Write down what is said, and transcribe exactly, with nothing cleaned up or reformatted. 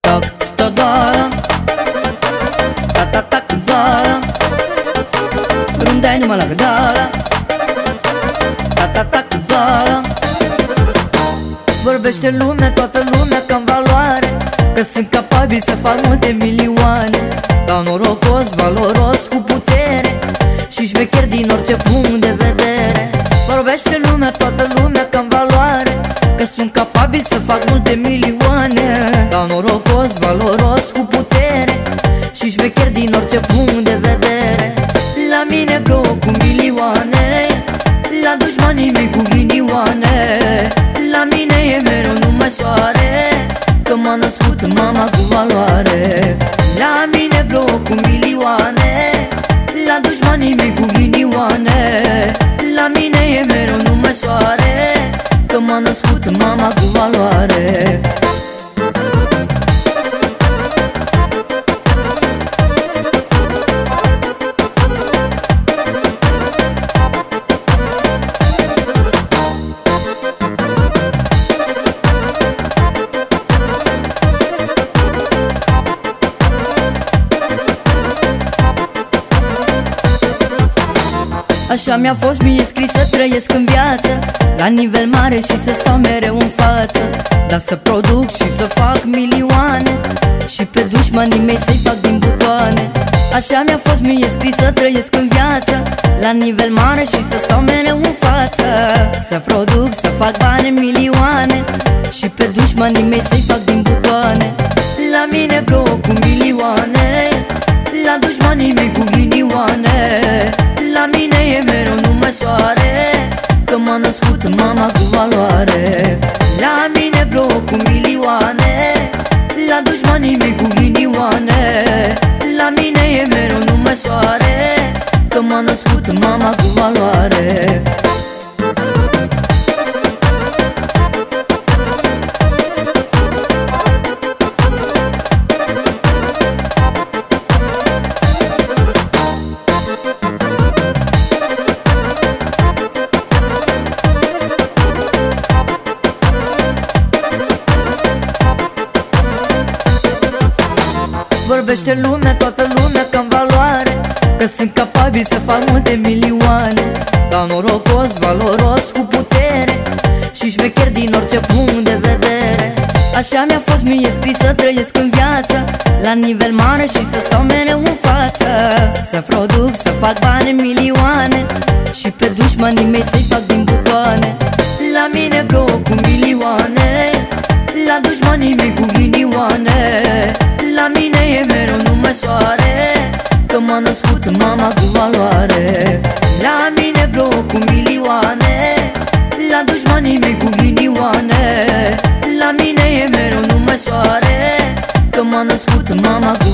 tac ta da ta ta tac da rundai numai la da ta ta tac da. Vorbește lumea, toată lumea că-n valoare, că sunt capabil să fac multe milioane. Dau norocos, valoros, cu putere și șmecher din orice punct de vedere. Vorbește lumea, toată lumea că-n valoare, că sunt capabil să fac multe milioane. Dau norocos, valoros, cu putere și șmecher din orice punct de vedere. La mine plouă cu milioane, la dușmanii mei cu ghinioane. La mine e mereu numai soare, că m-a născut mama cu valoare. La mine plouă cu milioane, la dușmanii mei cu ghinioane. La mine e mereu numai soare, că m-a născut mama cu valoare. Așa mi-a fost mie scris să trăiesc în viață, la nivel mare și să stau mereu în față. Dar să produc și să fac milioane, și pe dușmanii mei să-i fac din butoane. Așa mi-a fost mie scris să trăiesc în viață, la nivel mare și să stau mereu în față. Să produc, să fac bani milioane, și pe dușmanii mei să-i fac din butoane. La mine plouă cu milioane, la dușmanii mei cu ghinioane. La mine e mereu numai soare, că m-a născut mama cu valoare. La mine plouă cu milioane, la dușmanii mei cu ghinioane. La mine e mereu numai soare, că m-a născut mama cu valoare. Vorbește lumea, toată lumea că-n valoare, că sunt capabil să fac multe milioane. Dau norocos, valoros, cu putere și șmecher din orice punct de vedere. Așa mi-a fost mie scris să trăiesc în viață, la nivel mare și să stau mereu în față. Să produc, să fac bani milioane, și pe dușmanii mei să-i fac din butoane. La mine plouă cu milioane, la dușmanii mei cu ghinioane. La mine e mereu numai soare, că m-a născut mama cu valoare. La mine plouă cu milioane, la dușmanii mei cu ghinioane. La mine e mereu numai soare, că m-a născut mama cu